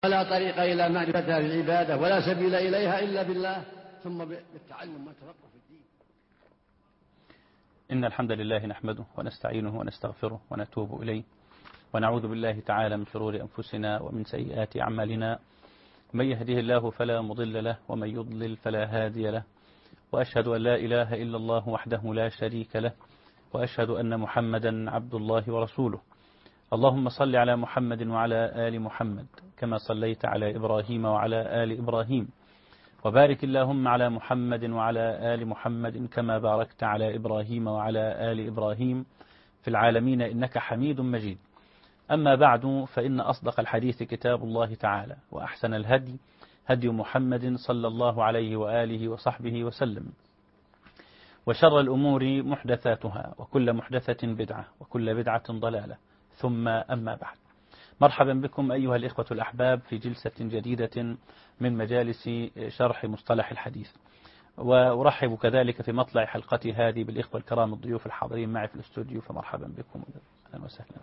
ولا طريق إلى معرفتها في العبادة ولا سبيل إليها إلا بالله، ثم بالتعلم والتفقه في الدين. إن الحمد لله نحمده ونستعينه ونستغفره ونتوب إليه، ونعوذ بالله تعالى من شرور أنفسنا ومن سيئات أعمالنا. من يهده الله فلا مضل له ومن يضلل فلا هادي له، وأشهد أن لا إله إلا الله وحده لا شريك له، وأشهد أن محمدا عبد الله ورسوله. اللهم صل على محمد وعلى آل محمد كما صليت على إبراهيم وعلى آل إبراهيم، وبارك اللهم على محمد وعلى آل محمد كما باركت على إبراهيم وعلى آل إبراهيم في العالمين إنك حميد مجيد. أما بعد، فإن أصدق الحديث كتاب الله تعالى، وأحسن الهدي هدي محمد صلى الله عليه وآله وصحبه وسلم، وشر الأمور محدثاتها، وكل محدثة بدعة، وكل بدعة ضلالة، ثم أما بعد. مرحبا بكم أيها الإخوة الأحباب في جلسة جديدة من مجالس شرح مصطلح الحديث، وأرحب كذلك في مطلع حلقتي هذه بالإخوة الكرام الضيوف الحاضرين معي في الاستوديو، فمرحبا بكم أهلا وسهلا.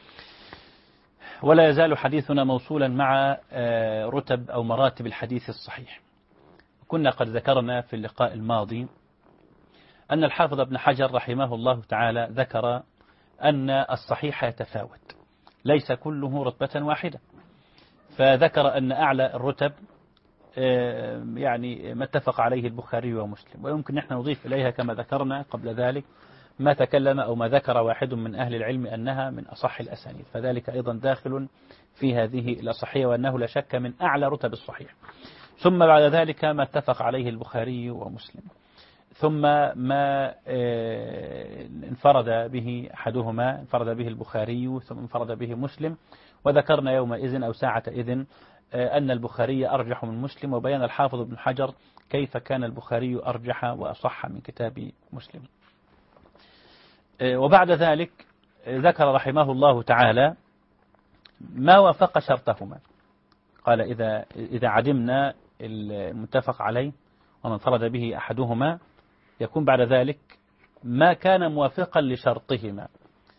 ولا يزال حديثنا موصولا مع رتب أو مراتب الحديث الصحيح. كنا قد ذكرنا في اللقاء الماضي أن الحافظ ابن حجر رحمه الله تعالى ذكر أن الصحيح يتفاوت، ليس كله رتبة واحدة، فذكر أن أعلى الرتب يعني ما اتفق عليه البخاري ومسلم، ويمكن نحن نضيف إليها كما ذكرنا قبل ذلك ما تكلم أو ما ذكر واحد من أهل العلم أنها من أصح الأسانيد، فذلك أيضا داخل في هذه الأصحية، وأنه لا شك من أعلى رتب الصحيح. ثم بعد ذلك ما اتفق عليه البخاري ومسلم، ثم ما انفرد به أحدهما، انفرد به البخاري ثم انفرد به مسلم، وذكرنا يومئذ أو ساعة إذن أن البخاري أرجح من مسلم، وبيان الحافظ ابن حجر كيف كان البخاري أرجح وأصح من كتاب مسلم. وبعد ذلك ذكر رحمه الله تعالى ما وافق شرطهما، قال إذا عدمنا المتفق عليه ومن انفرد به أحدهما يكون بعد ذلك ما كان موافقا لشرطهما،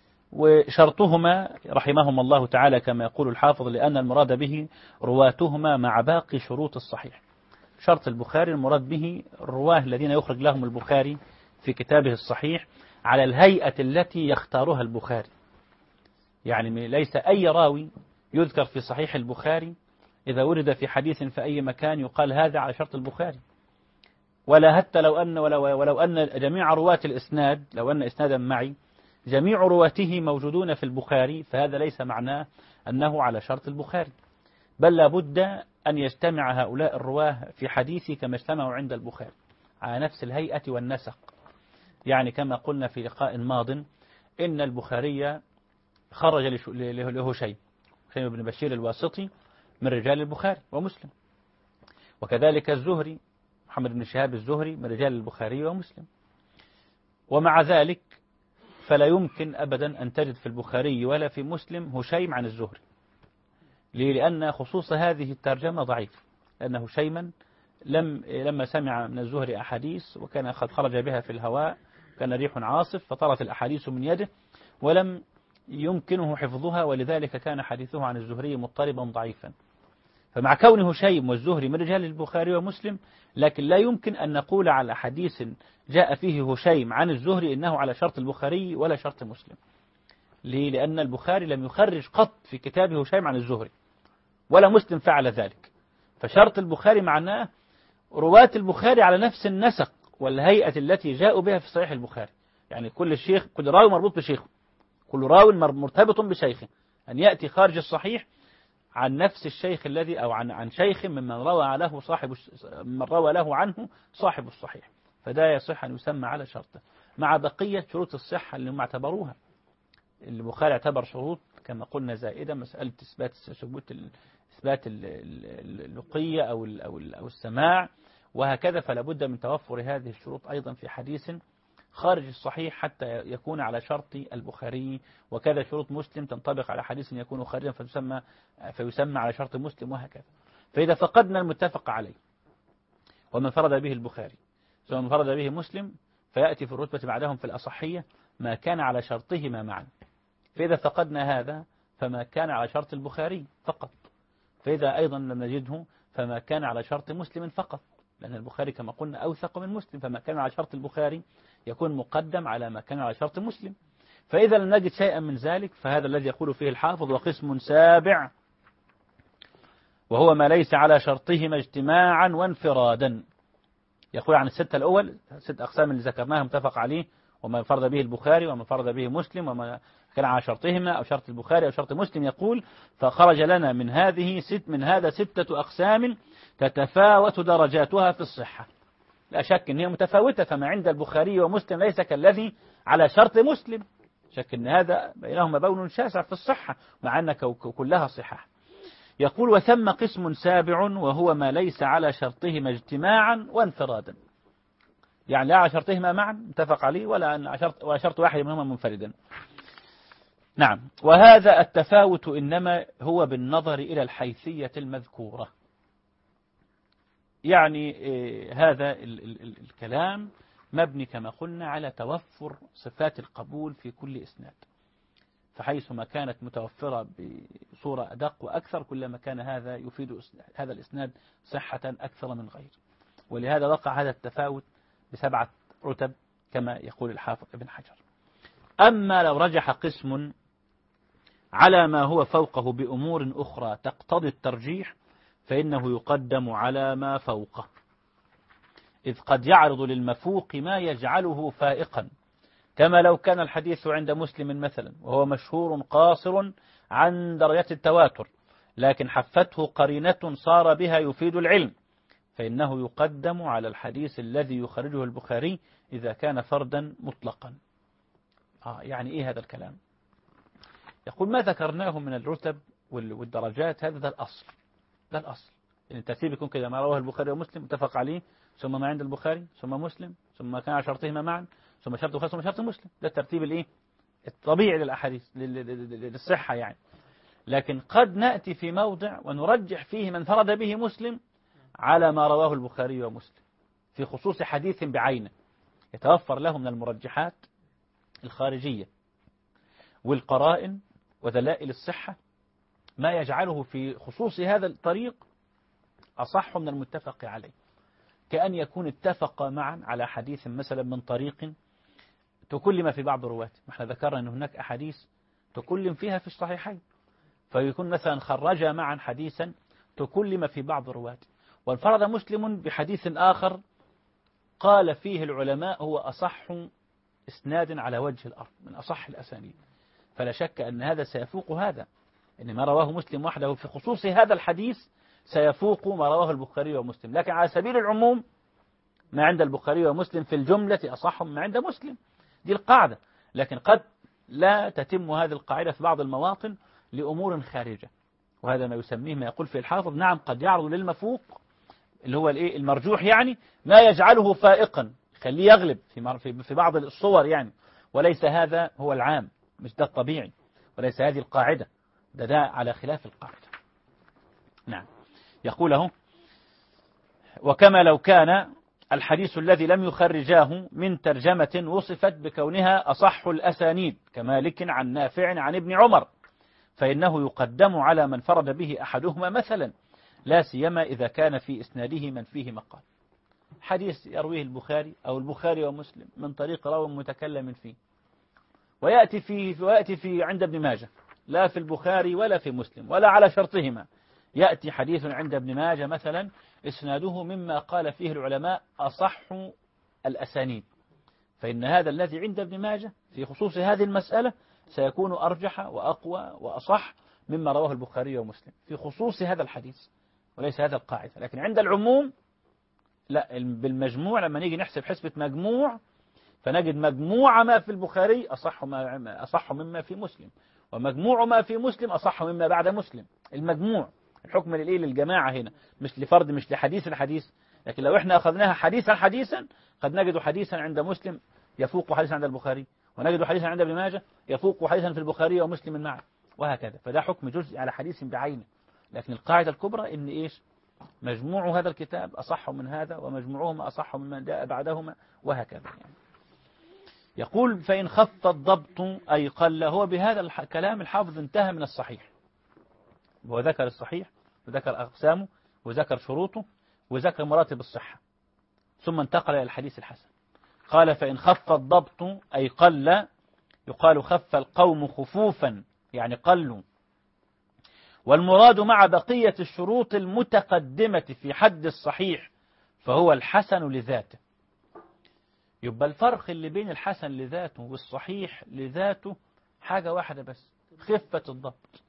وشرطهما رحمهم الله تعالى كما يقول الحافظ لأن المراد به رواتهما مع باقي شروط الصحيح. شرط البخاري المراد به الرواه الذين يخرج لهم البخاري في كتابه الصحيح على الهيئة التي يختارها البخاري، يعني ليس أي راوي يذكر في صحيح البخاري إذا ورد في حديث في أي مكان يقال هذا على شرط البخاري، ولا حتى ولو أن جميع رواة الإسناد، لو أن إسنادا معي جميع رواته موجودون في البخاري، فهذا ليس معناه أنه على شرط البخاري، بل لابد أن يجتمع هؤلاء الرواه في حديثي كما اجتمعوا عند البخاري على نفس الهيئة والنسق. يعني كما قلنا في لقاء ماض إن البخاري خرج لهشيم بن بشير الواسطي من رجال البخاري ومسلم، وكذلك الزهري محمد بن شهاب الزهري من رجال البخاري ومسلم، ومع ذلك فلا يمكن أبدا أن تجد في البخاري ولا في مسلم هشيم عن الزهري. لأن خصوص هذه الترجمة ضعيف، لأن هشيما لما سمع من الزهري أحاديث وكان قد خرج بها في الهواء، كان ريح عاصف فطرت الأحاديث من يده ولم يمكنه حفظها، ولذلك كان حديثه عن الزهري مضطربا ضعيفا. فمع كون هشيم والزهري من رجال البخاري ومسلم، لكن لا يمكن أن نقول على حديث جاء فيه هشيم عن الزهري إنه على شرط البخاري ولا شرط مسلم. ليه؟ لأن البخاري لم يخرج قط في كتابه هشيم عن الزهري، ولا مسلم فعل ذلك. فشرط البخاري معناه رواة البخاري على نفس النسق والهيئة التي جاءوا بها في صحيح البخاري، يعني كل راوي مربوط بشيخه، كل راوي مرتبط بشيخه، أن يأتي خارج الصحيح عن نفس الشيخ الذي أو عن شيخ من روى له عنه صاحب الصحيح، فده يصح أن يسمى على شرطه مع بقية شروط الصحة اللي هم اعتبروها. البخاري اعتبر شروط كما قلنا زائدة، مسألة إثبات اللقية أو السماع وهكذا، فلا بد من توفر هذه الشروط أيضا في حديث خارج الصحيح حتى يكون على شرط البخاري، وكذا شروط مسلم تنطبق على حديث يكون خارجا فيسمى على شرط مسلم وهكذا. فإذا فقدنا المتفق عليه ومن فرد به البخاري ثم من فرد به مسلم، فيأتي في الرتبة بعدهم في الأصحية ما كان على شرطهما معا. فإذا فقدنا هذا فما كان على شرط البخاري فقط، فإذا أيضا لم نجده فما كان على شرط مسلم فقط، لأن البخاري كما قلنا أوثق من مسلم، فما كان على شرط البخاري يكون مقدم على ما كان على شرط مسلم. فإذا لم نجد شيئا من ذلك فهذا الذي يقول فيه الحافظ وقسم سابع وهو ما ليس على شرطهما اجتماعا وانفرادا. يقول عن الستة الأول 6 أقسام اللي ذكرناها متفق عليه، وما فرض به البخاري وما فرض به مسلم وما كان على شرطهما أو شرط البخاري أو شرط مسلم. يقول فخرج لنا من هذا 6 أقسام تتفاوت درجاتها في الصحة. لا شك أن هي متفاوتة، فما عند البخاري ومسلم ليس كالذي على شرط مسلم، شك أن هذا بينهما بون شاسع في الصحة مع أن كلها صحاح. يقول وثم قسم سابع وهو ما ليس على شرطهما اجتماعا وانفرادا، يعني لا على شرطهما معا متفق عليه ولا شرط واحد منهما منفردا. نعم، وهذا التفاوت إنما هو بالنظر إلى الحيثية المذكورة. يعني هذا الكلام مبني كما قلنا على توفر صفات القبول في كل إسناد، فحيثما كانت متوفرة بصورة أدق وأكثر كلما كان هذا يفيد هذا الإسناد صحة أكثر من غيره. ولهذا وقع هذا التفاوت ب7 رتب كما يقول الحافظ ابن حجر. أما لو رجح قسم على ما هو فوقه بأمور أخرى تقتضي الترجيح فإنه يقدم على ما فوقه، إذ قد يعرض للمفوق ما يجعله فائقا، كما لو كان الحديث عند مسلم مثلا وهو مشهور قاصر عن درجة التواتر لكن حفته قرينة صار بها يفيد العلم، فإنه يقدم على الحديث الذي يخرجه البخاري إذا كان فردا مطلقا. يعني إيه هذا الكلام؟ يقول ما ذكرناه من الرتب والدرجات هذا ده الأصل، ده الأصل. يعني الترتيب يكون كده: ما رواه البخاري ومسلم متفق عليه، ثم ما عند البخاري، ثم مسلم، ثم ما كان على شرطهما معا، ثم شرط البخاري، ثم شرط مسلم. ده الترتيب الايه الطبيعي للأحاديث للصحة يعني. لكن قد نأتي في موضع ونرجح فيه من فرد به مسلم على ما رواه البخاري ومسلم في خصوص حديث بعينه، يتوفر له من المرجحات الخارجية والقرائن ودلائل الصحة ما يجعله في خصوص هذا الطريق أصح من المتفق عليه، كأن يكون اتفق معا على حديث مثلا من طريق تكلم في بعض رواته. احنا ذكرنا أن هناك أحاديث تكلم فيها في الصحيحين، فيكون مثلا خرج معا حديثا تكلم في بعض رواته، وانفرد مسلم بحديث آخر قال فيه العلماء هو أصح إسناد على وجه الأرض من أصح الأسانيد، فلا شك أن هذا سيفوق هذا، إن ما رواه مسلم وحده في خصوص هذا الحديث سيفوق ما رواه البخاري ومسلم. لكن على سبيل العموم ما عند البخاري ومسلم في الجملة أصح ما عند مسلم، دي القاعدة. لكن قد لا تتم هذه القاعدة في بعض المواطن لأمور خارجة، وهذا ما يسميه ما يقول في الحافظ نعم قد يعرض للمفوق اللي هو المرجوح، يعني ما يجعله فائقا خليه يغلب في بعض الصور يعني، وليس هذا هو العام، مش ده الطبيعي، وليس هذه القاعدة، ده على خلاف القاعدة. نعم، يقوله وكما لو كان الحديث الذي لم يخرجاه من ترجمة وصفت بكونها أصح الأسانيد كمالك عن نافع عن ابن عمر فإنه يقدم على من فرد به أحدهما مثلا، لا سيما إذا كان في إسناده من فيه مقال. حديث يرويه البخاري أو البخاري ومسلم من طريق راو متكلم فيه، ويأتي في عند ابن ماجه لا في البخاري ولا في مسلم ولا على شرطهما، يأتي حديث عند ابن ماجه مثلا إسناده مما قال فيه العلماء أصح الأسانيد، فإن هذا الذي عند ابن ماجه في خصوص هذه المسألة سيكون أرجح وأقوى وأصح مما رواه البخاري ومسلم في خصوص هذا الحديث، وليس هذا القاعدة. لكن عند العموم لا، بالمجموع لما نيجي نحسب حسبة مجموع فنجد مجموع ما في البخاري أصح مما في مسلم، ومجموع ما في مسلم أصح مما بعد مسلم. المجموع الحكم للجماعة هنا، مش لفرد، مش لحديث الحديث. لكن لو احنا أخذناها حديثا قد نجد حديثا عند مسلم يفوق حديثا عند البخاري، ونجد حديثا عند ابن ماجه يفوق حديثا في البخاري ومسلم معا، وهكذا. فده حكم جزء على حديث بعينه. لكن القاعدة الكبرى إن إيش؟ مجموع هذا الكتاب أصح من هذا، ومجموعهما أصح ممن جاء بعدهما، وهكذا يعني. يقول فإن خف الضبط أي قل، هو بهذا الكلام الحافظ انتهى من الصحيح، وذكر الصحيح وذكر أقسامه وذكر شروطه وذكر مراتب الصحة، ثم انتقل إلى الحديث الحسن. قال فإن خف الضبط أي قل، يقال خف القوم خفوفا يعني قلوا، والمراد مع بقية الشروط المتقدمة في حد الصحيح فهو الحسن لذاته. يبقى الفرق اللي بين الحسن لذاته والصحيح لذاته حاجة واحدة بس، خفة الضبط.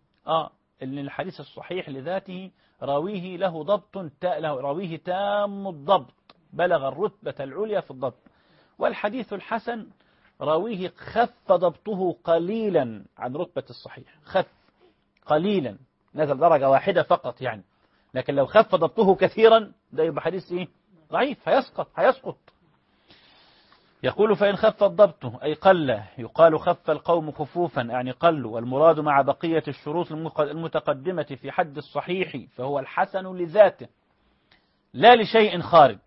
إن الحديث الصحيح لذاته راويه له ضبط راويه تام الضبط بلغ الرتبة العليا في الضبط، والحديث الحسن راويه خف ضبطه قليلا عن رتبة الصحيح، خف قليلا نزل درجة واحدة فقط يعني، لكن لو خف ضبطه كثيرا ده يبقى حديث ضعيف، هيسقط. يقول فإن خف الضبط أي قل، يقال خف القوم خفوفا يعني قلوا، والمراد مع بقية الشروط المتقدمة في حد الصحيح فهو الحسن لذاته لا لشيء خارج،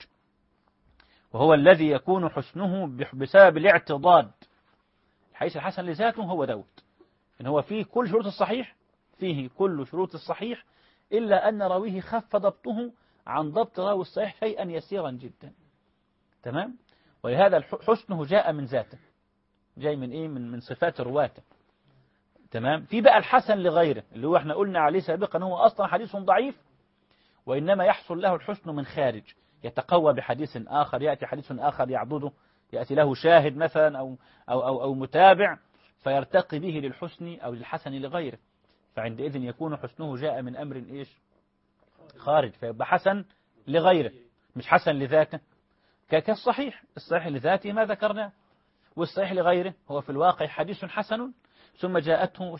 وهو الذي يكون حسنه بسبب الاعتضاد. الحديث الحسن لذاته هو دوت، إن هو فيه كل شروط الصحيح، فيه كل شروط الصحيح إلا أن راويه خف ضبطه عن ضبط راوي الصحيح شيئا يسيرا جدا. تمام؟ ولهذا حسنه جاء من ذاته، جاي من صفات رواته. تمام؟ في بقى الحسن لغيره اللي هو احنا قلنا عليه سابقا هو أصلا حديث ضعيف، وإنما يحصل له الحسن من خارج، يتقوى بحديث آخر، يأتي حديث آخر يعضده، يأتي له شاهد مثلا أو متابع فيرتقي به للحسن أو للحسن لغيره، فعندئذ يكون حسنه جاء من أمر خارج، فيبقى حسن لغيره مش حسن لذاته. كالصحيح، الصحيح لذاته ما ذكرناه، والصحيح لغيره هو في الواقع حديث حسن ثم جاءته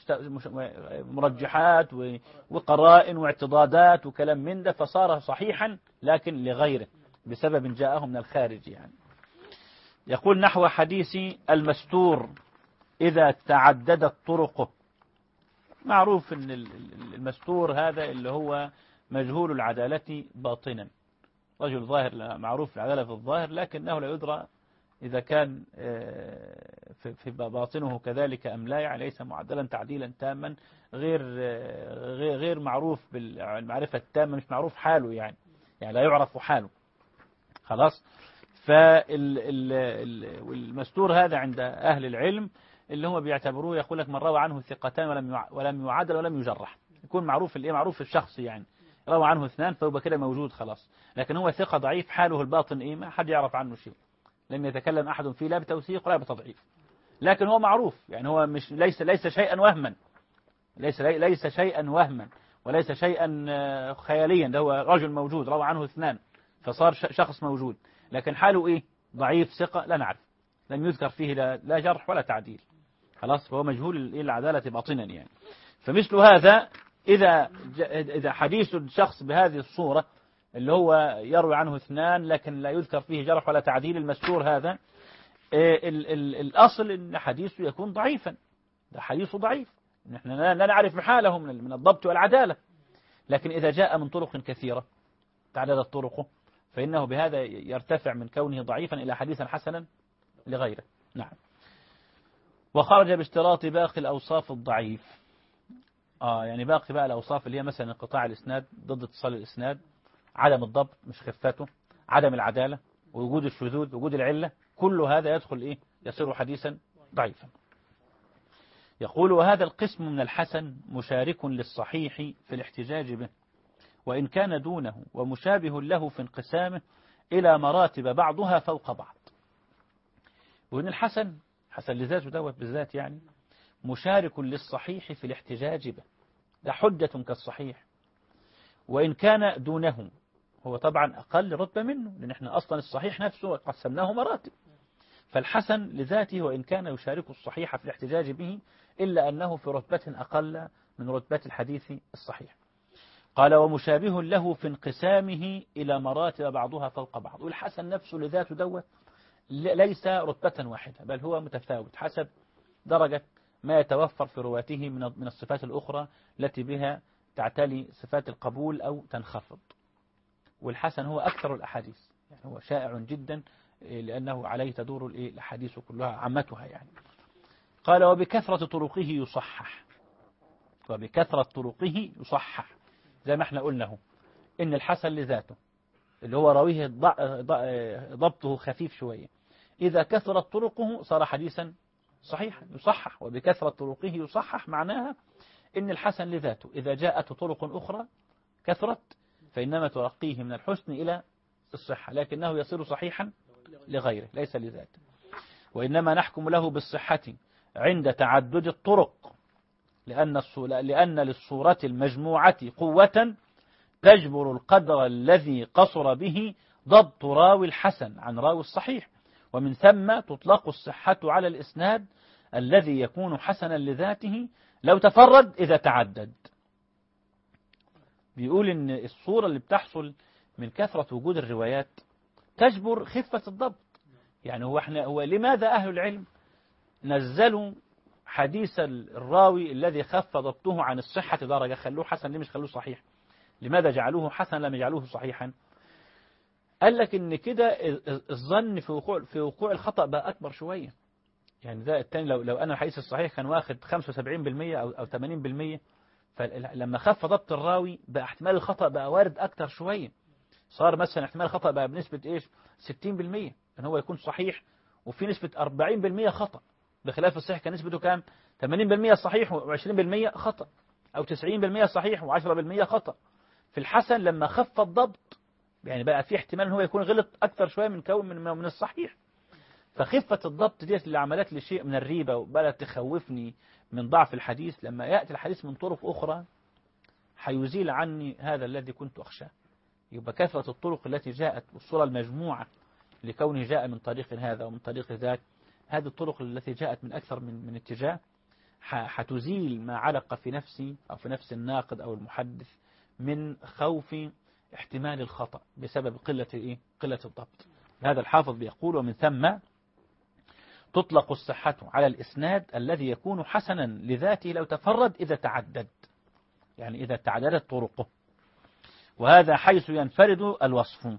مرجحات وقرائن واعتضادات وكلام من ده فصار صحيحا لكن لغيره بسبب جاءه من الخارج يعني. يقول نحو حديث المستور إذا تعددت طرقه. معروف أن المستور هذا اللي هو مجهول العدالة باطنا، رجل ظاهر معروف العدالة في الظاهر لكنه لا يدرى إذا كان في باطنه كذلك أم لا، يعني ليس معدلا تعديلا تاما، غير معروف بالمعرفة التامة، مش معروف حاله يعني لا يعرف حاله خلاص. والمستور هذا عند أهل العلم اللي هم بيعتبروه، يقول لك من روى عنه ثقتان ولم يعدل ولم يجرح، يكون معروف معروف الشخص يعني، روى عنه اثنان فيبقى كده موجود خلاص، لكن هو ثقة ضعيف حاله الباطن ما حد يعرف عنه شيء، لم يتكلم أحد فيه لا بتوثيق ولا بتضعيف، لكن هو معروف يعني هو مش ليس شيئا وهما، ليس شيئا وهما وليس شيئا خياليا، ده هو رجل موجود روى عنه اثنان فصار شخص موجود، لكن حاله ضعيف ثقة لا نعرف، لم يذكر فيه لا جرح ولا تعديل خلاص، فهو مجهول العدالة باطنا يعني. فمثل هذا إذا حديث الشخص بهذه الصورة اللي هو يروي عنه اثنان لكن لا يذكر فيه جرح ولا تعديل، المستور هذا الأصل أن حديثه يكون ضعيفا، ده حديثه ضعيف، نحن لا نعرف حاله من الضبط والعدالة، لكن إذا جاء من طرق كثيرة تعددت طرقه فإنه بهذا يرتفع من كونه ضعيفا إلى حديثا حسنا لغيره. نعم. وخرج باشتراط باقي الأوصاف الضعيف، يعني باقي بقى الأوصاف اللي هي مثلا انقطاع الإسناد ضد اتصال الإسناد، عدم الضبط مش خفته، عدم العدالة، وجود الشذوذ، وجود العلة، كل هذا يدخل يصير حديثا ضعيفا. يقول وهذا القسم من الحسن مشارك للصحيح في الاحتجاج به، وإن كان دونه ومشابه له في انقسامه إلى مراتب بعضها فوق بعض. وإن الحسن لذاته دوت بالذات يعني مشارك للصحيح في الاحتجاج به، ده حجة كالصحيح، وإن كان دونه هو طبعا أقل رتبة منه، لأن احنا أصلا الصحيح نفسه قسمناه مراتب، فالحسن لذاته وإن كان يشارك الصحيح في الاحتجاج به إلا أنه في رتبة أقل من رتبة الحديث الصحيح. قال ومشابه له في انقسامه إلى مراتب بعضها فوق بعض، والحسن نفسه لذاته دوت ليس رتبة واحدة بل هو متفاوت حسب درجة ما يتوفر في رواته من الصفات الأخرى التي بها تعتلي صفات القبول أو تنخفض. والحسن هو أكثر الأحاديث، يعني هو شائع جدا لأنه عليه تدور الأحاديث كلها عامتها يعني. قال وبكثرة طرقه يصحح، وبكثرة طرقه يصحح، زي ما احنا قلنا إن الحسن لذاته اللي هو راويه ضبطه خفيف شوية، إذا كثرت طرقه صار حديثا صحيحا يصحح، وبكثرة طرقه يصحح معناها إن الحسن لذاته إذا جاءت طرق أخرى كثرت فإنما ترقيه من الحسن إلى الصحة، لكنه يصير صحيحا لغيره ليس لذاته. وإنما نحكم له بالصحة عند تعدد الطرق، لأن للصورة المجموعة قوة تجبر القدر الذي قصر به ضبط راوي الحسن عن راوي الصحيح، ومن ثم تطلق الصحة على الإسناد الذي يكون حسنا لذاته لو تفرد إذا تعدد. بيقول إن الصورة اللي بتحصل من كثرة وجود الروايات تجبر خفة الضبط. يعني هو لماذا أهل العلم نزلوا حديث الراوي الذي خف ضبطه عن الصحة درجة خلوه حسن، ليه مش خلوه صحيح؟ لماذا جعلوه حسن لم يجعلوه صحيحا؟ قال لك إن كده الظن في وقوع الخطأ بقى أكبر شوية. يعني ده التاني لو أنا الحديث الصحيح كان واخد 75% أو 80%، فلما خف ضبط الراوي بقى احتمال الخطأ بقى وارد أكتر شوية. صار مثلا احتمال الخطأ بقى بنسبة إيش 60%، أن هو يكون صحيح وفي نسبة 40% خطأ، بخلاف الصحيح كان نسبته كام 80% صحيح و20% خطأ، أو 90% صحيح و10% خطأ. في الحسن لما خف الضبط يعني بقى في احتمال ان هو يكون غلط أكتر شوية من الصحيح. فخفة الضبط ديت اللي عملت لي شيء من الريبة وبدأت تخوفني من ضعف الحديث، لما يأتي الحديث من طرق أخرى حيزيل عني هذا الذي كنت أخشاه. يبقى كثرة الطرق التي جاءت والصورة المجموعة لكونه جاء من طريق هذا ومن طريق ذاك، هذه الطرق التي جاءت من أكثر من اتجاه حتزيل ما علق في نفسي أو في نفس الناقد أو المحدث من خوف احتمال الخطأ بسبب قلة الضبط. هذا الحافظ بيقول: ومن ثم تطلق الصحة على الإسناد الذي يكون حسنا لذاته لو تفرد إذا تعدد، يعني إذا تعددت طرقه، وهذا حيث ينفرد الوصف.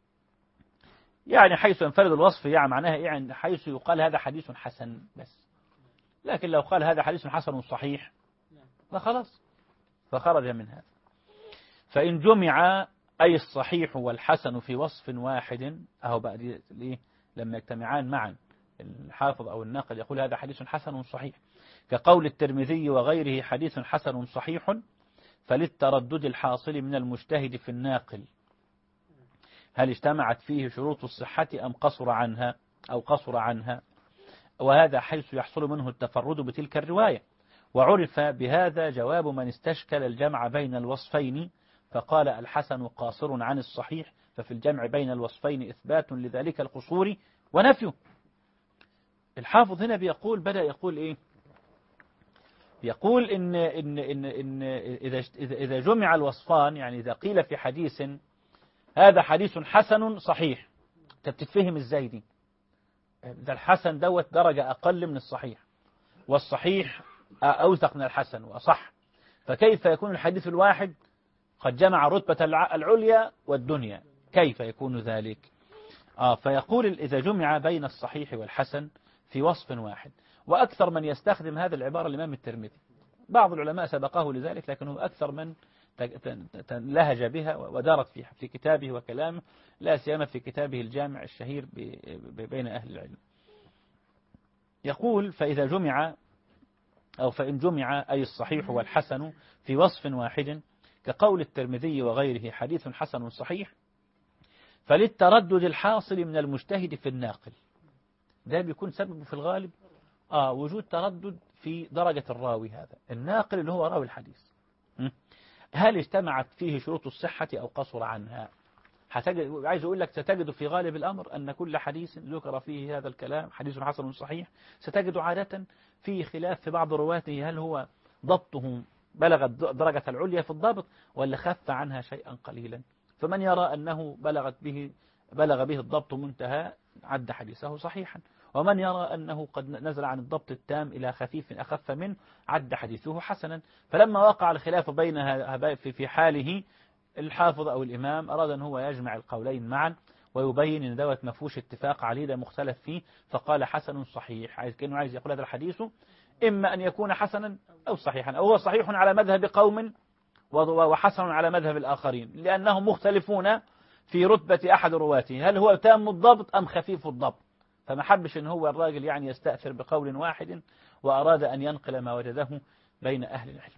يعني حيث ينفرد الوصف يعني معناها يعني حيث يقال هذا حديث حسن بس، لكن لو قال هذا حديث حسن صحيح فخلاص فخرج من هذا. فإن جمع أي الصحيح والحسن في وصف واحد، أهو بقى لما يجتمعان معا الحافظ أو الناقل يقول هذا حديث حسن صحيح، كقول الترمذي وغيره حديث حسن صحيح، فللتردد الحاصل من المجتهد في الناقل هل اجتمعت فيه شروط الصحة أم قصر عنها، وهذا حيث يحصل منه التفرد بتلك الرواية. وعرف بهذا جواب من استشكل الجمع بين الوصفين فقال الحسن قاصر عن الصحيح، ففي الجمع بين الوصفين إثبات لذلك القصور ونفيه. الحافظ هنا بدأ يقول إيه؟ يقول إن إذا جمع الوصفان، يعني إذا قيل في حديث هذا حديث حسن صحيح، بتتفهم إزاي دي؟ ده الحسن دوت درجة أقل من الصحيح، والصحيح أوثق من الحسن وأصح، فكيف يكون الحديث الواحد قد جمع رتبة العليا والدنيا؟ كيف يكون ذلك؟ فيقول إذا جمع بين الصحيح والحسن في وصف واحد. وأكثر من يستخدم هذه العبارة الإمام الترمذي، بعض العلماء سبقه لذلك لكنه أكثر من لهج بها ودارت فيها في كتابه وكلامه، لا سيما في كتابه الجامع الشهير بين أهل العلم. يقول فإن جمع أي الصحيح والحسن في وصف واحد كقول الترمذي وغيره حديث حسن صحيح، فللتردد الحاصل من المجتهد في الناقل. ده بيكون سببه في الغالب وجود تردد في درجة الراوي، هذا الناقل اللي هو راوي الحديث، هل اجتمعت فيه شروط الصحة أو قصر عنها؟ عايز أقول لك ستجد في غالب الأمر أن كل حديث ذكر فيه هذا الكلام حديث حسن صحيح ستجد عادة فيه خلاف في بعض رواته، هل هو ضبطه بلغ درجة العليا في الضبط ولا خف عنها شيئا قليلا. فمن يرى أنه بلغ به الضبط منتهى عد حديثه صحيحا، ومن يرى أنه قد نزل عن الضبط التام إلى خفيف أخف منه عد حديثه حسنا. فلما وقع الخلاف بينها في حاله، الحافظ أو الإمام أراد أن هو يجمع القولين معا ويبين أن دوت ما فيهوش اتفاق عليه، ده مختلف فيه، فقال حسن صحيح، كأنه عايز يقول هذا الحديث إما أن يكون حسنا أو صحيحا، أو هو صحيح على مذهب قوم وحسن على مذهب الآخرين، لأنهم مختلفون في رتبة أحد رواته، هل هو تام الضبط أم خفيف الضبط. فما حبش إن هو الراجل يعني يستأثر بقول واحد، وأراد أن ينقل ما وجده بين أهل العلم.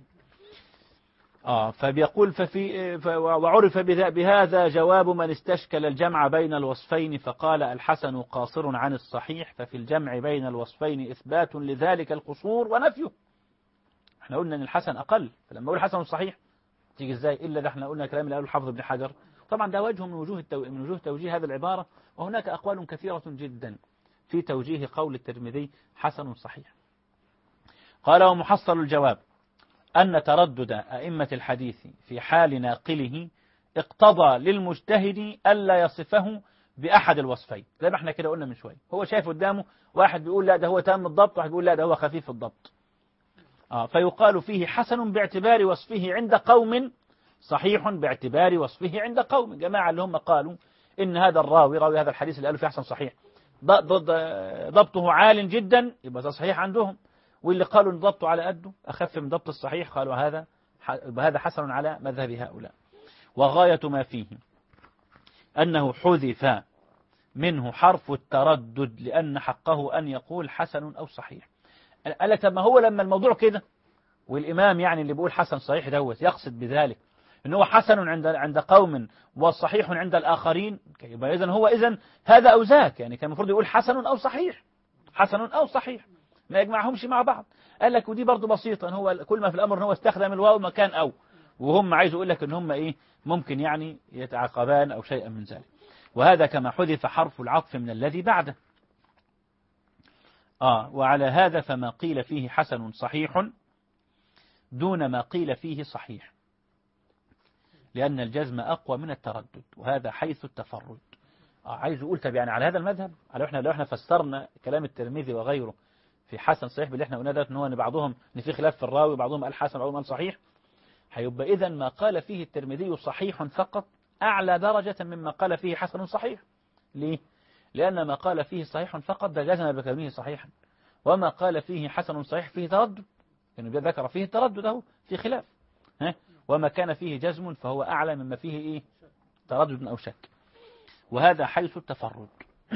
فبيقول وعرف بهذا جواب من استشكل الجمع بين الوصفين فقال الحسن قاصر عن الصحيح، ففي الجمع بين الوصفين إثبات لذلك القصور ونفيه. احنا قلنا ان الحسن أقل، فلما أقول الحسن الصحيح تيجي ازاي إلا ده احنا قلنا كلام اللي قاله الحافظ ابن حجر. طبعا ده وجه من وجوه توجيه هذه العبارة، وهناك أقوال كثيرة جدا في توجيه قول الترمذي حسن صحيح. قال ومحصل الجواب أن تردد أئمة الحديث في حال ناقله اقتضى للمجتهد ألا يصفه بأحد الوصفين، زي ما احنا كده قلنا من شوية. هو شايف قدامه واحد بيقول لا ده هو تام الضبط، واحد بيقول لا ده هو خفيف الضبط. فيقال فيه حسن باعتبار وصفه عند قوم، صحيح باعتبار وصفه عند قوم. جماعة اللي هم قالوا إن هذا راوي هذا الحديث اللي قالوا فيه حسن صحيح ضبطه عال جدا، يبقى ده صحيح عندهم. واللي قالوا ان ضبطه على قده أخف من ضبط الصحيح قالوا هذا حسن على مذهب هؤلاء. وغاية ما فيه أنه حذف منه حرف التردد لأن حقه أن يقول حسن أو صحيح. قال طب ما هو لما الموضوع كده والإمام يعني اللي بيقول حسن صحيح دوت يقصد بذلك إن هو حسن عند قوم وصحيح عند الآخرين، يبقى إذن هذا أو ذاك، يعني كان المفروض يقول حسن أو صحيح، حسن أو صحيح، ما يجمعهمش مع بعض. قال لك ودي برضو بسيطة، إن هو كل ما في الأمر إن هو استخدم الواو مكان أو، وهم عايز يقول لك إن هم إيه ممكن يعني يتعاقبان أو شيئا من ذلك. وهذا كما حذف حرف العطف من الذي بعده. وعلى هذا فما قيل فيه حسن صحيح دون ما قيل فيه صحيح، لأن الجزم أقوى من التردد، وهذا حيث التفرد. عايز يقول طب يعني على هذا المذهب، لو احنا فسرنا كلام الترمذي وغيره في حسن صحيح باللي احنا قلنا ده، ان هو ان بعضهم ان في خلاف في الراوي، بعضهم قال حسن وبعضهم قال صحيح، هيبقى اذا ما قال فيه الترمذي صحيح فقط أعلى درجة مما قال فيه حسن صحيح. ليه؟ لأن ما قال فيه صحيح فقط ده جزم بكونه صحيحا، وما قال فيه حسن صحيح فيه تردد، يعني ذكر فيه التردد اهو في خلاف، وما كان فيه جزم فهو أعلى مما فيه إيه تردد أو شك. وهذا حيث التفرد.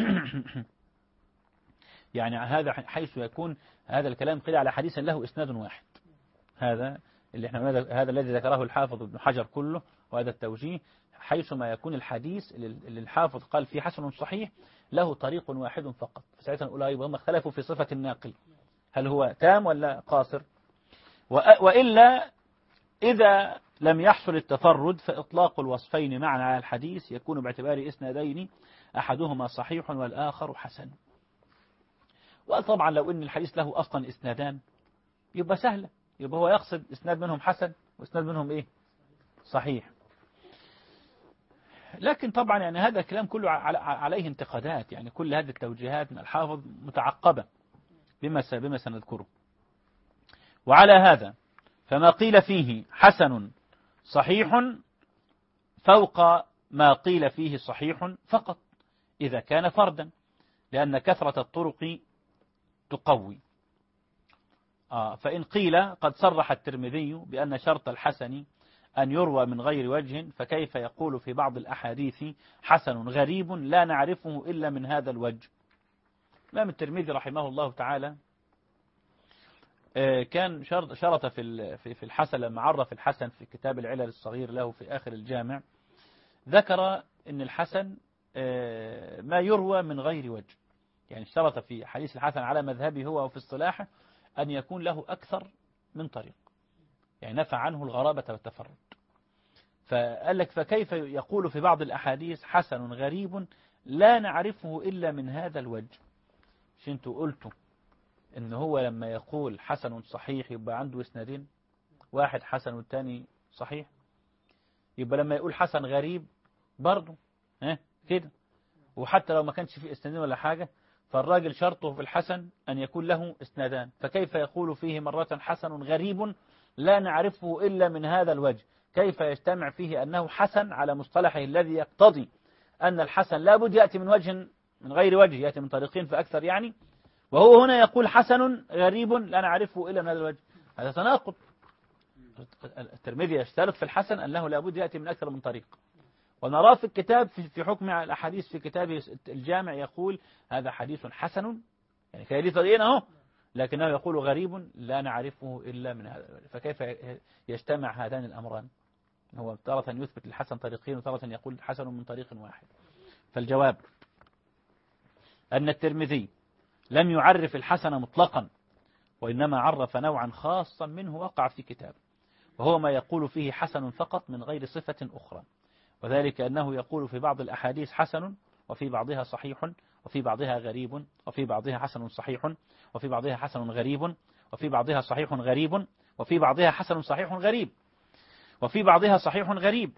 يعني هذا حيث يكون هذا الكلام قيل على حديث له إسناد واحد. هذا الذي ذكره الحافظ ابن حجر كله، وهذا التوجيه حيث ما يكون الحديث اللي الحافظ قال فيه حسن صحيح له طريق واحد فقط، فساعتها نقول أيضا هم اختلفوا في صفة الناقل، هل هو تام ولا قاصر. وإلا إذا لم يحصل التفرد فإطلاق الوصفين معا على الحديث يكون باعتبار إسنادين أحدهما صحيح والآخر حسن. وطبعا لو إن الحديث له أصلا إسنادان يبقى سهلة، يبقى هو يقصد إسناد منهم حسن وإسناد منهم إيه صحيح. لكن طبعا يعني هذا الكلام كله عليه انتقادات، يعني كل هذه التوجيهات من الحافظ متعقبة بما سنذكره. وعلى هذا فما قيل فيه حسن صحيح فوق ما قيل فيه صحيح فقط إذا كان فردا، لأن كثرة الطرق تقوي. فإن قيل قد صرح الترمذي بأن شرط الحسن أن يروى من غير وجه، فكيف يقول في بعض الأحاديث حسن غريب لا نعرفه إلا من هذا الوجه. الإمام الترمذي رحمه الله تعالى كان شرط في الحسن لما عرف الحسن في كتاب العلل الصغير له في آخر الجامع، ذكر أن الحسن ما يروى من غير وجه، يعني اشترط في حديث الحسن على مذهبه هو وفي اصطلاحه أن يكون له أكثر من طريق، يعني نفى عنه الغرابة والتفرد. فقال لك فكيف يقول في بعض الأحاديث حسن غريب لا نعرفه إلا من هذا الوجه. مش انتوا قلتوا إن هو لما يقول حسن صحيح يبقى عنده اسنادين، واحد حسن والتاني صحيح، يبقى لما يقول حسن غريب برضه كده، وحتى لو ما كانش فيه اسنادين ولا حاجة فالراجل شرطه في الحسن أن يكون له اسنادان، فكيف يقول فيه مرة حسن غريب لا نعرفه إلا من هذا الوجه؟ كيف يجتمع فيه أنه حسن على مصطلحه الذي يقتضي أن الحسن لابد يأتي من وجه من غير وجه، يأتي من طريقين فأكثر يعني، وهو هنا يقول حسن غريب لا نعرفه إلا من هذا الوجه؟ هذا تناقض. الترمذي يشترط في الحسن أنه لابد يأتي من أكثر من طريق. ونرى في الكتاب في حكم الأحاديث في كتاب الجامع يقول هذا حديث حسن، يعني كان طريقين أهو، لكنه يقول غريب لا نعرفه إلا من هذا. فكيف يجتمع هذان الأمران؟ هو تارة يثبت الحسن طريقين وتارة يقول حسن من طريق واحد. فالجواب أن الترمذي لم يعرف الحسن مطلقا، وإنما عرف نوعا خاصا منه وقع في كتاب، وهو ما يقول فيه حسن فقط من غير صفة أخرى، وذلك أنه يقول في بعض الأحاديث حسن، وفي بعضها صحيح، وفي بعضها غريب، وفي بعضها حسن صحيح، وفي بعضها حسن غريب، وفي بعضها صحيح غريب، وفي بعضها حسن صحيح غريب، وفي بعضها صحيح غريب،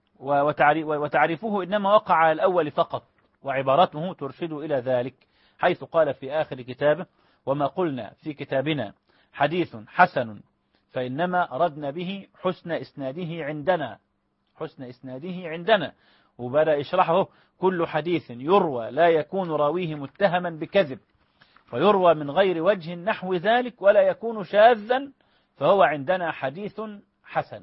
وتعريفه إنما وقع على الأول فقط، وعبارته ترشد إلى ذلك، حيث قال في آخر كتابه: وما قلنا في كتابنا حديث حسن فإنما أردنا به حسن إسناده عندنا، حسن إسناده عندنا. وبدأ يشرحه: كل حديث يروى لا يكون راويه متهما بكذب، ويروى من غير وجه نحو ذلك، ولا يكون شاذا، فهو عندنا حديث حسن.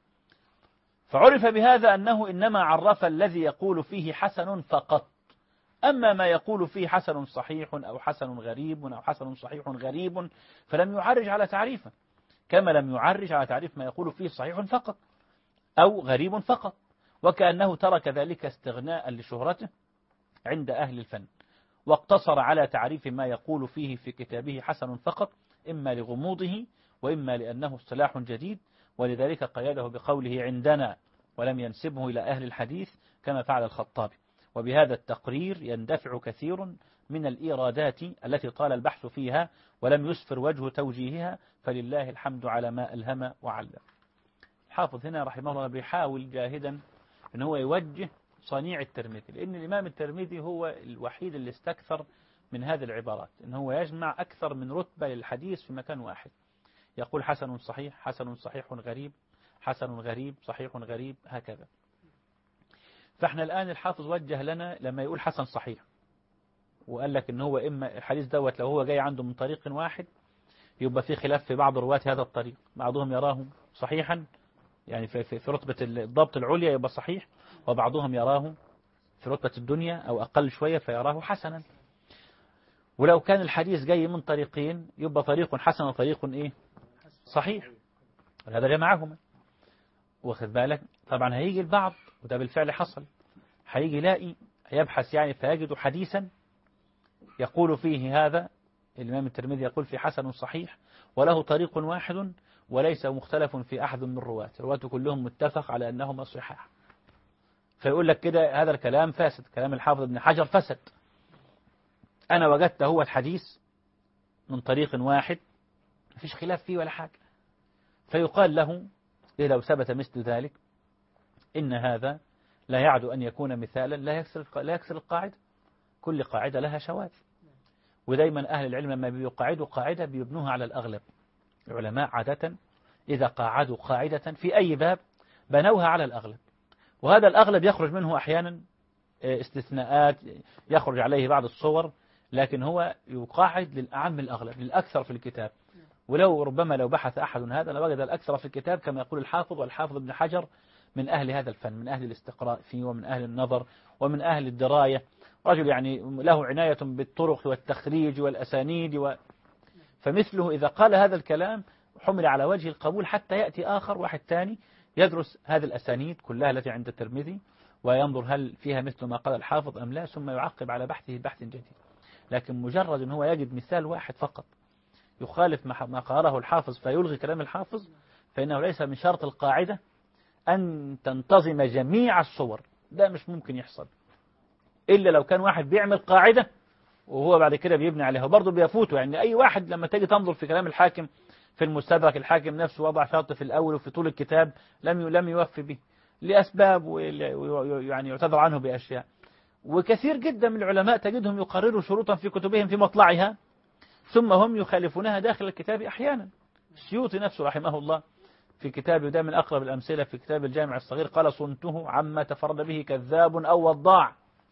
فعرف بهذا أنه إنما عرف الذي يقول فيه حسن فقط، أما ما يقول فيه حسن صحيح أو حسن غريب أو حسن صحيح غريب فلم يعرج على تعريفه، كما لم يعرج على تعريف ما يقول فيه صحيح فقط أو غريب فقط، وكأنه ترك ذلك استغناء لشهرته عند أهل الفن، واقتصر على تعريف ما يقول فيه في كتابه حسن فقط، إما لغموضه وإما لأنه اصطلاح جديد، ولذلك قيده بقوله عندنا ولم ينسبه إلى أهل الحديث كما فعل الخطابي. وبهذا التقرير يندفع كثير من الإيرادات التي طال البحث فيها ولم يسفر وجه توجيهها، فلله الحمد على ما ألهم وعلم. الحافظ هنا رحمه الله بيحاول جاهدا أن هو يوجه صنيع الترمذي، لأن الإمام الترمذي هو الوحيد اللي استكثر من هذه العبارات، أن هو يجمع أكثر من رتبة للحديث في مكان واحد، يقول حسن صحيح، حسن صحيح غريب، حسن غريب، صحيح غريب، هكذا. فاحنا الآن الحافظ وجه لنا لما يقول حسن صحيح وقال لك ان هو إما الحديث دوت لو هو جاي عنده من طريق واحد يبقى في خلاف في بعض رواة هذا الطريق، بعضهم يراه صحيحا يعني في رتبة الضبط العليا يبقى صحيح، وبعضهم يراه في رتبة الدنيا أو أقل شوية فيراه حسنا. ولو كان الحديث جاي من طريقين يبقى طريق حسن وطريق إيه صحيح، هذا جمعهما. واخد بالك؟ طبعا هيجي البعض وده بالفعل حصل، هيجي يلاقي يبحث يعني فيجد حديثا يقول فيه هذا الإمام الترمذي يقول في حسن صحيح وله طريق واحد وليس مختلف في أحد من رواته كلهم متفق على أنهما صحاح، فيقول لك كده هذا الكلام فاسد، كلام الحافظ ابن حجر فسد. أنا وجدت هو الحديث من طريق واحد مفيش خلاف فيه ولا حاجة، فيقال له إيه لو ثبت مثل ذلك إن هذا لا يعد أن يكون مثالا لا يكسر القاعدة، كل قاعدة لها شواذ. ودايما أهل العلم لما بيقاعدوا قاعدة بيبنوها على الأغلب. العلماء عادة إذا قاعدوا قاعدة في أي باب بنوها على الأغلب، وهذا الأغلب يخرج منه أحيانا استثناءات يخرج عليه بعض الصور، لكن هو يقاعد للأعم الأغلب للأكثر في الكتاب. ولو ربما لو بحث أحد هذا لوجد الأكثر في الكتاب كما يقول الحافظ، والحافظ ابن حجر من أهل هذا الفن، من أهل الاستقراء فيه ومن أهل النظر ومن أهل الدراية، رجل يعني له عناية بالطرق والتخريج والأسانيد فمثله إذا قال هذا الكلام حمل على وجه القبول، حتى يأتي آخر واحد ثاني يدرس هذه الأسانيد كلها التي عند الترمذي وينظر هل فيها مثل ما قال الحافظ أم لا، ثم يعقب على بحثه بحث جديد. لكن مجرد أن هو يجد مثال واحد فقط يخالف ما قاله الحافظ فيلغي كلام الحافظ، فإنه ليس من شرط القاعدة أن تنتظم جميع الصور، ده مش ممكن يحصل إلا لو كان واحد بيعمل قاعدة وهو بعد كده بيبني عليها، وبرضه بيفوته. يعني أي واحد لما تيجي تنظر في كلام الحاكم في المستدرك، الحاكم نفسه وضع شرط في الأول وفي طول الكتاب لم يوفي به لأسباب ويعني يعتذر عنه بأشياء. وكثير جدا من العلماء تجدهم يقرروا شروطا في كتبهم في مطلعها ثم هم يخالفونها داخل الكتاب أحيانا. السيوطي نفسه رحمه الله في كتابه ده من أقرب الأمثلة في كتاب الجامع الصغير قال صنته عما تفرد به كذاب أو وضاع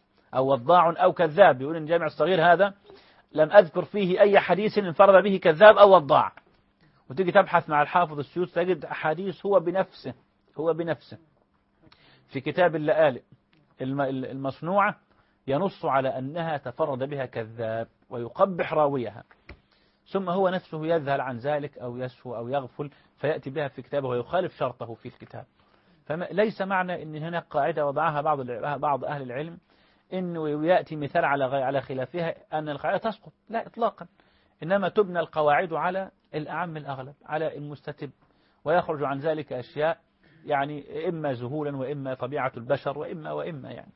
أو كذاب. يقول إن الجامع الصغير هذا لم أذكر فيه أي حديث انفرد به كذاب أو وضاع، وتيجي تبحث مع الحافظ السيوطي تجد أحاديث هو بنفسه في كتاب اللآلئ المصنوعة ينص على أنها تفرد بها كذاب ويقبح راويها، ثم هو نفسه يذهل عن ذلك أو يسهو أو يغفل فيأتي بها في كتابه ويخالف شرطه في الكتاب. فليس معنى أن هناك قاعدة وضعها بعض أهل العلم إنه يأتي مثال على خلافها أن القاعدة تسقط، لا إطلاقا، إنما تبنى القواعد على الأعم الأغلب، على المستتب، ويخرج عن ذلك أشياء يعني إما ذهولا وإما طبيعة البشر وإما يعني.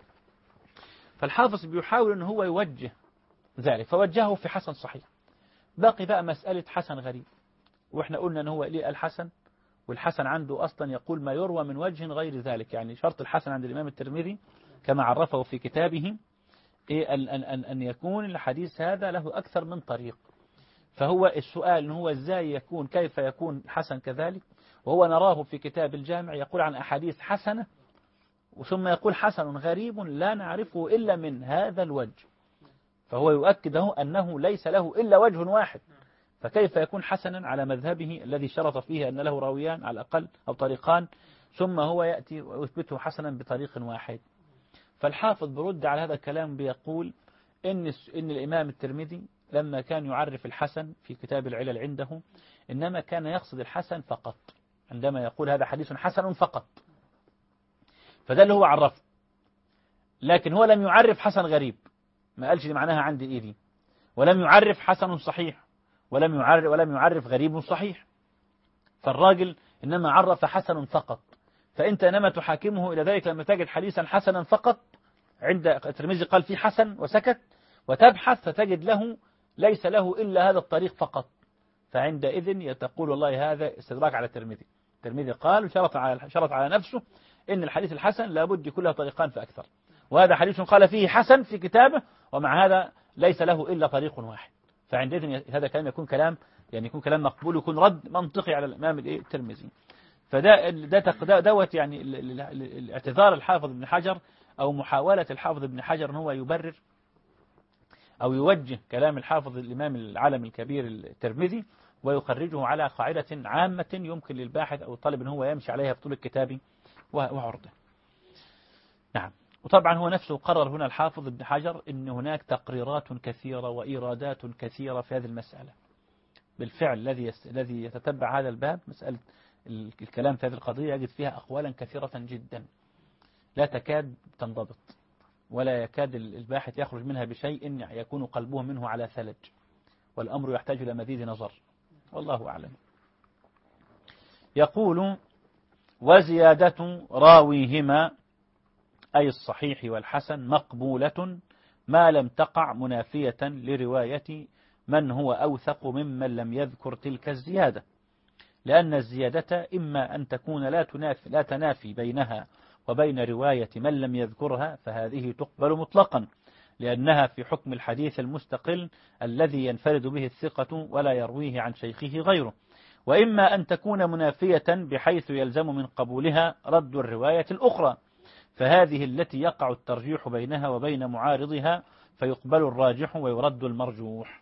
فالحافظ بيحاول أن هو يوجه ذلك، فوجهه في حسن صحيح. باقي بقى مسألة حسن غريب، وإحنا قلنا أن هو ليه الحسن، والحسن عنده أصلا يقول ما يروى من وجه غير ذلك، يعني شرط الحسن عند الإمام الترمذي كما عرفه في كتابه أن يكون الحديث هذا له أكثر من طريق. فهو السؤال أنه هو إزاي يكون، كيف يكون حسن كذلك، وهو نراه في كتاب الجامع يقول عن أحاديث حسنة ثم يقول حسن غريب لا نعرفه إلا من هذا الوجه، فهو يؤكده أنه ليس له إلا وجه واحد، فكيف يكون حسنا على مذهبه الذي شرط فيه أن له راويان على الأقل أو طريقان، ثم هو يأتي ويثبته حسنا بطريق واحد. فالحافظ برد على هذا الكلام بيقول إن الإمام الترمذي لما كان يعرف الحسن في كتاب العلل عنده إنما كان يقصد الحسن فقط، عندما يقول هذا حديث حسن فقط، فده اللي هو عرفه، لكن هو لم يعرف حسن غريب، ما قالش معناها عندي إيه دي، ولم يعرف حسن صحيح، ولم يعرف غريب صحيح، فالراجل إنما عرف حسن فقط. فأنت إنما تحاكمه إلى ذلك لما تجد حديثا حسنا فقط، عند الترمذي قال فيه حسن وسكت، وتبحث فتجد له ليس له إلا هذا الطريق فقط، فعندئذ تقول والله هذا استدراك على الترمذي. الترمذي قال شرط على نفسه إن الحديث الحسن لابد يكون له طريقان فأكثر، وهذا حديث قال فيه حسن في كتابه، ومع هذا ليس له إلا طريق واحد، فعندئذ هذا كلام يكون كلام مقبول، يكون رد منطقي على الإمام الترمذي. دوت يعني الاعتذار الحافظ ابن حجر أو محاولة الحافظ ابن حجر أن هو يبرر أو يوجه كلام الحافظ الإمام العالم الكبير الترمذي ويخرجه على قاعدة عامة يمكن للباحث أو الطالب أن هو يمشي عليها في طول الكتاب وعرضه. نعم. وطبعا هو نفسه قرر هنا الحافظ ابن حجر أن هناك تقريرات كثيرة وإيرادات كثيرة في هذه المسألة. بالفعل الذي يتتبع هذا الباب مسألة الكلام في هذه القضية يجد فيها أقوالا كثيرة جدا لا تكاد تنضبط، ولا يكاد الباحث يخرج منها بشيء يكون قلبه منه على ثلج، والأمر يحتاج إلى مزيد نظر، والله أعلم. يقول وزيادة راويهما أي الصحيح والحسن مقبولة ما لم تقع منافية لرواية من هو أوثق ممن لم يذكر تلك الزيادة، لأن الزيادة إما أن تكون لا تنافي بينها وبين رواية من لم يذكرها، فهذه تقبل مطلقا لأنها في حكم الحديث المستقل الذي ينفرد به الثقة ولا يرويه عن شيخه غيره، وإما أن تكون منافية بحيث يلزم من قبولها رد الرواية الأخرى، فهذه التي يقع الترجيح بينها وبين معارضها، فيقبل الراجح ويرد المرجوح.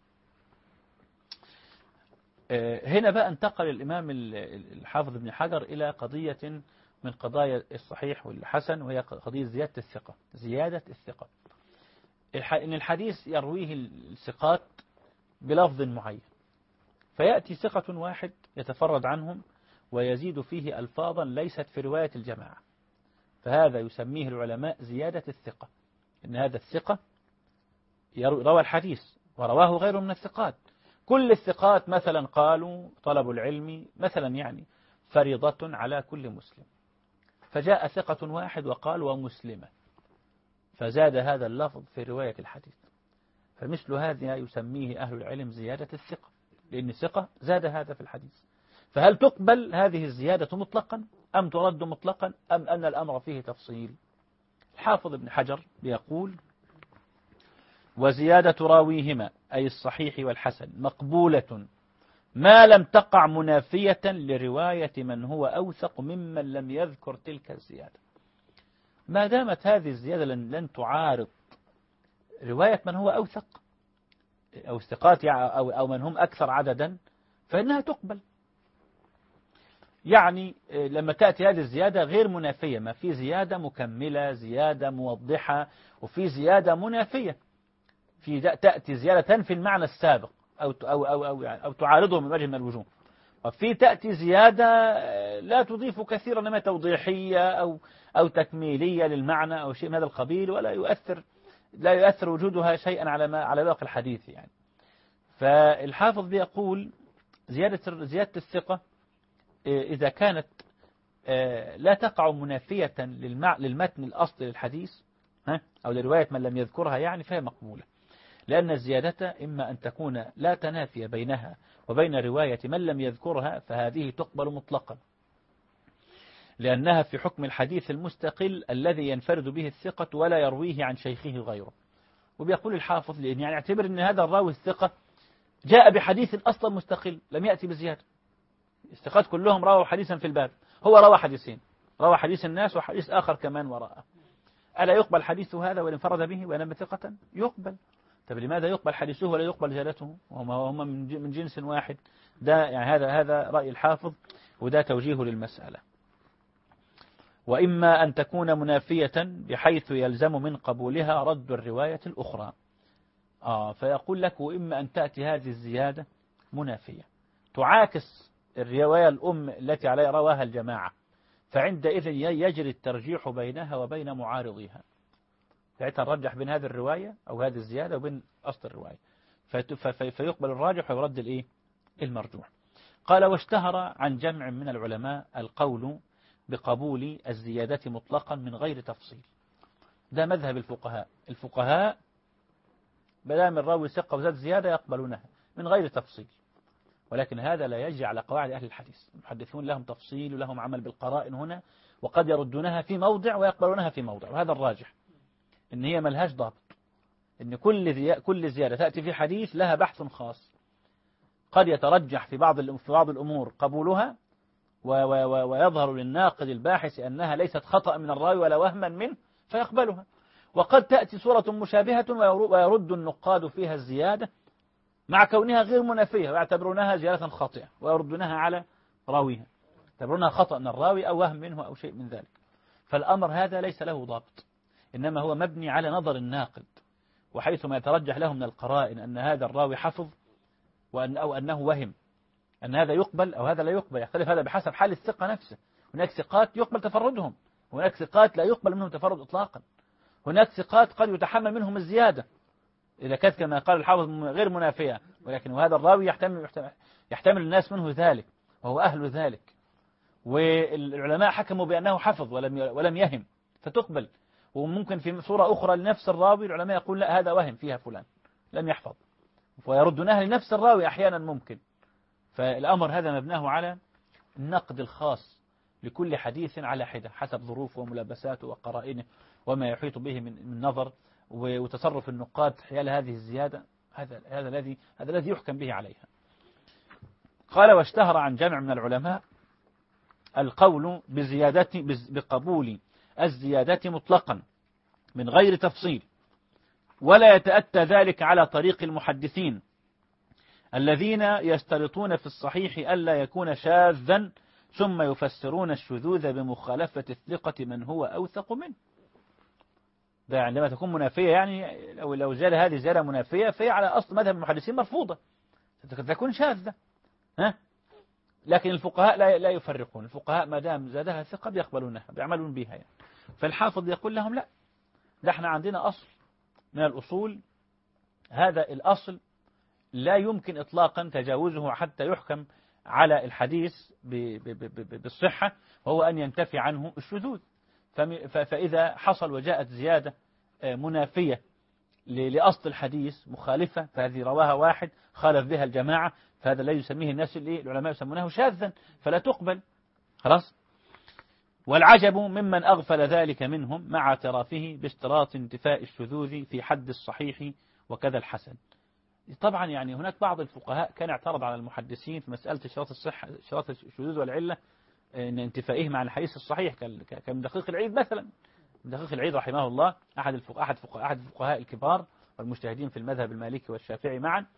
هنا بقى انتقل الإمام الحافظ ابن حجر إلى قضية من قضايا الصحيح والحسن، وهي قضية زيادة الثقة. إن الحديث يرويه الثقات بلفظ معين، فيأتي ثقة واحد يتفرد عنهم ويزيد فيه ألفاظا ليست في رواية الجماعة، فهذا يسميه العلماء زيادة الثقة، إن هذا الثقة روى الحديث ورواه غيره من الثقات، كل الثقات مثلا قالوا طلب العلم مثلا يعني فريضة على كل مسلم، فجاء ثقة واحد وقال ومسلمة، فزاد هذا اللفظ في رواية الحديث، فمثل هذا يسميه أهل العلم زيادة الثقة، لأن الثقة زاد هذا في الحديث. فهل تقبل هذه الزيادة مطلقا أم ترد مطلقا أم أن الأمر فيه تفصيل؟ الحافظ ابن حجر بيقول وزيادة راويهما أي الصحيح والحسن مقبولة ما لم تقع منافية لرواية من هو أوثق ممن لم يذكر تلك الزيادة. ما دامت هذه الزيادة لن تعارض رواية من هو أوثق أو الثقات أو من هم أكثر عددا، فإنها تقبل. يعني لما تأتي هذه الزيادة غير منافية، ما في زيادة مكملة، زيادة موضحة، وفي زيادة منافية، في تأتي زيادة تنفي المعنى السابق أو تعارضه من وجه من الوجوه، وفي تأتي زيادة لا تضيف كثيرا، إنما توضيحية أو تكميلية للمعنى أو شيء من هذا القبيل، لا يؤثر وجودها شيئا على باقي الحديث يعني. فالحافظ بيقول زيادة الثقة إذا كانت لا تقع منافية للمتن الأصلي للحديث أو لرواية من لم يذكرها يعني، فهي مقبولة، لأن الزيادة إما أن تكون لا تنافي بينها وبين رواية من لم يذكرها، فهذه تقبل مطلقا، لأنها في حكم الحديث المستقل الذي ينفرد به الثقة ولا يرويه عن شيخه غيره. وبيقول الحافظ لأن يعني اعتبر أن هذا الراوي الثقة جاء بحديث أصلا مستقل لم يأتي بزيادة، الثقات كلهم رووا حديثا في الباب، هو روى حديثين، روى حديث الناس وحديث آخر كمان وراءه، ألا يقبل حديثه هذا وإن انفرد به وإنما ثقة؟ يقبل. طب لماذا يقبل حديثه ولا يقبل زيادته؟ وهم من جنس واحد. ده يعني هذا رأي الحافظ، وده توجيه للمسألة. وإما أن تكون منافية بحيث يلزم من قبولها رد الرواية الأخرى. فيقول لك وإما أن تأتي هذه الزيادة منافية تعاكس الرواية الأم التي عليها رواها الجماعة، فعندئذ يجري الترجيح بينها وبين معارضها، فيترجح بين هذه الرواية أو هذه الزيادة وبين أصل الرواية، فيقبل الراجح ويرد المرجوح. قال واشتهر عن جمع من العلماء القول بقبول الزيادة مطلقا من غير تفصيل. ده مذهب الفقهاء بدام الراوي ثقة وزاد زيادة يقبلونها من غير تفصيل، ولكن هذا لا يجري على قواعد أهل الحديث. المحدثون لهم تفصيل ولهم عمل بالقرائن هنا، وقد يردونها في موضع ويقبلونها في موضع، وهذا الراجح إن هي ملهاش ضابط، إن كل زيادة تأتي في حديث لها بحث خاص، قد يترجح في بعض الأمور قبولها ويظهر للناقد الباحث أنها ليست خطأ من الراوي ولا وهما منه فيقبلها، وقد تأتي صورة مشابهة ويرد النقاد فيها الزيادة مع كونها غير منافية ويعتبرونها زيادة خاطئة ويردونها على راويها، يعتبرونها خطأ من الراوي أو وهم منه أو شيء من ذلك. فالأمر هذا ليس له ضابط، إنما هو مبني على نظر الناقد، وحيثما يترجح له من القرائن أن هذا الراوي حفظ أو أنه وهم، أن هذا يقبل أو هذا لا يقبل، يختلف هذا بحسب حال الثقة نفسه. هناك ثقات يقبل تفردهم، هناك ثقات لا يقبل منهم تفرد إطلاقا، هناك ثقات قد يتحمل منهم الزيادة إذا كانت كما قال الحافظ غير منافية، ولكن وهذا الراوي يحتمل الناس منه ذلك وهو أهل ذلك، والعلماء حكموا بأنه حفظ ولم يهم فتقبل. وممكن في صورة أخرى لنفس الراوي العلماء يقول لا هذا وهم فيها فلان لم يحفظ، ويردونها لنفس الراوي أحيانا ممكن. فالأمر هذا مبناه على النقد الخاص لكل حديث على حدة حسب ظروفه وملابساته وقرائنه وما يحيط به من نظر وتصرف النقاد حيال هذه الزيادة. هذا الذي يحكم به عليها. قال واشتهر عن جمع من العلماء القول بقبول الزيادة مطلقا من غير تفصيل، ولا يتأتى ذلك على طريق المحدثين الذين يشترطون في الصحيح ألا يكون شاذا ثم يفسرون الشذوذ بمخالفة الثقة من هو أوثق منه. ده عندما تكون منافية، يعني لو زاد هذه زيادة منافية فهي على أصل مذهب المحدثين مرفوضة، تكون شاذة. لكن الفقهاء لا يفرقون، الفقهاء ما دام زادها ثقة بيقبلونها بيعملون بها يعني. فالحافظ يقول لهم لا، ده احنا عندنا أصل من الأصول، هذا الأصل لا يمكن إطلاقا تجاوزه حتى يحكم على الحديث بالصحة، وهو أن ينتفي عنه الشذوذ. فإذا حصل وجاءت زيادة منافية لأصل الحديث مخالفة، فهذه رواها واحد خالف بها الجماعة، فهذا لا يسميه الناس العلماء يسمونه شاذا فلا تقبل خلاص. والعجب ممن أغفل ذلك منهم مع اعترافه باشتراط انتفاء الشذوذ في حد الصحيح وكذا الحسن. طبعا يعني هناك بعض الفقهاء كان اعترض على المحدثين في مسألة اشتراط الشذوذ والعلة ان انتفائهم عن الحديث الصحيح، كمن دقيق العيد مثلا. دقيق العيد رحمه الله أحد الفقهاء الكبار والمجتهدين في المذهب المالكي والشافعي معا،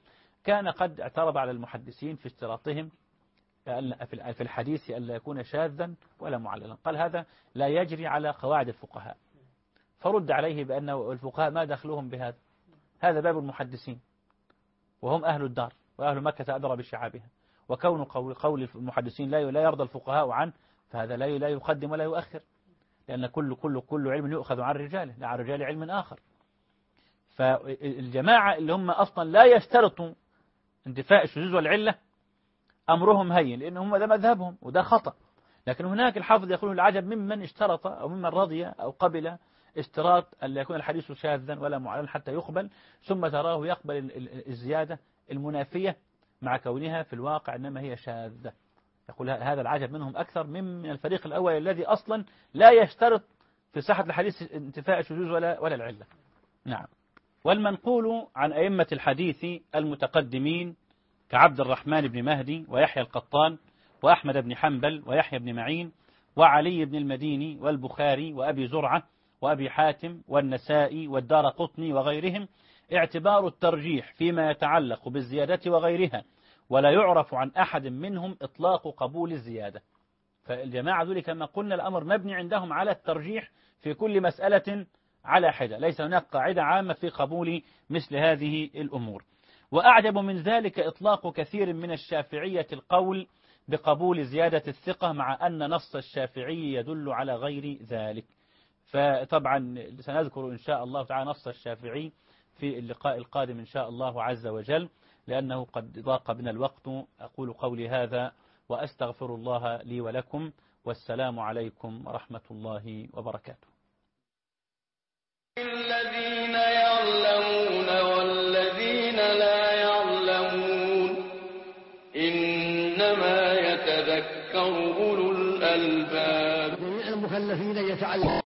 كان قد اعترض على المحدثين في اشتراطهم في الحديث ألا يكون شاذا ولا معللا، قال هذا لا يجري على قواعد الفقهاء، فرد عليه بأن الفقهاء ما دخلهم بهذا، هذا باب المحدثين وهم أهل الدار وأهل مكة أدرى بشعابها، وكون قول المحدثين لا يرضى الفقهاء عنه، فهذا لا يقدم ولا يؤخر، لأن كل علم يؤخذ عن رجاله لا عن رجال علم آخر. فالجماعة اللي هم أصلا لا يشترطوا انتفاء الشذوذ والعلة أمرهم هين، لأن هم ده مذهبهم وده خطأ. لكن هناك الحافظ يقول العجب ممن اشترط أو ممن رضي أو قبل اشتراط أن لا يكون الحديث شاذا ولا معللا حتى يقبل، ثم تراه يقبل الزيادة المنافية مع كونها في الواقع إنما هي شاذة. يقول هذا العجب منهم أكثر من الفريق الأول الذي أصلا لا يشترط في صحة الحديث انتفاء الشذوذ ولا العلة. نعم. والمنقول عن أئمة الحديث المتقدمين كعبد الرحمن بن مهدي ويحيى القطان وأحمد بن حنبل ويحيى بن معين وعلي بن المديني والبخاري وأبي زرعة وأبي حاتم والنسائي والدارقطني وغيرهم اعتبار الترجيح فيما يتعلق بالزيادة وغيرها، ولا يعرف عن أحد منهم إطلاق قبول الزيادة. فالجماعة ذلك كما قلنا الأمر مبني عندهم على الترجيح في كل مسألة على حدة، ليس هناك قاعدة عامة في قبول مثل هذه الأمور. وأعجب من ذلك إطلاق كثير من الشافعية القول بقبول زيادة الثقة، مع أن نص الشافعي يدل على غير ذلك. فطبعا سنذكر إن شاء الله تعالى نص الشافعي في اللقاء القادم إن شاء الله عز وجل، لأنه قد ضاق بنا الوقت. أقول قولي هذا وأستغفر الله لي ولكم، والسلام عليكم ورحمة الله وبركاته. الذين يعلمون والذين لا يعلمون إنما يتذكر أولو الألباب. جميع المكلفين يتعلمون